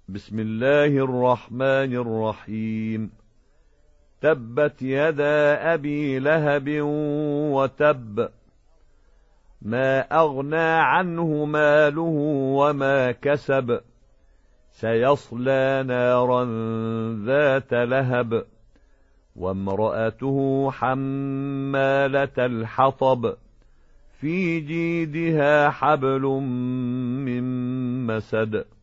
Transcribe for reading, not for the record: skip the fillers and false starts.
بسم الله الرحمن الرحيم. تبت يدا أبي لهب وتب، ما أغنى عنه ماله وما كسب، سيصلى نارا ذات لهب، وامرأته حمالة الحطب، في جيدها حبل من مسد.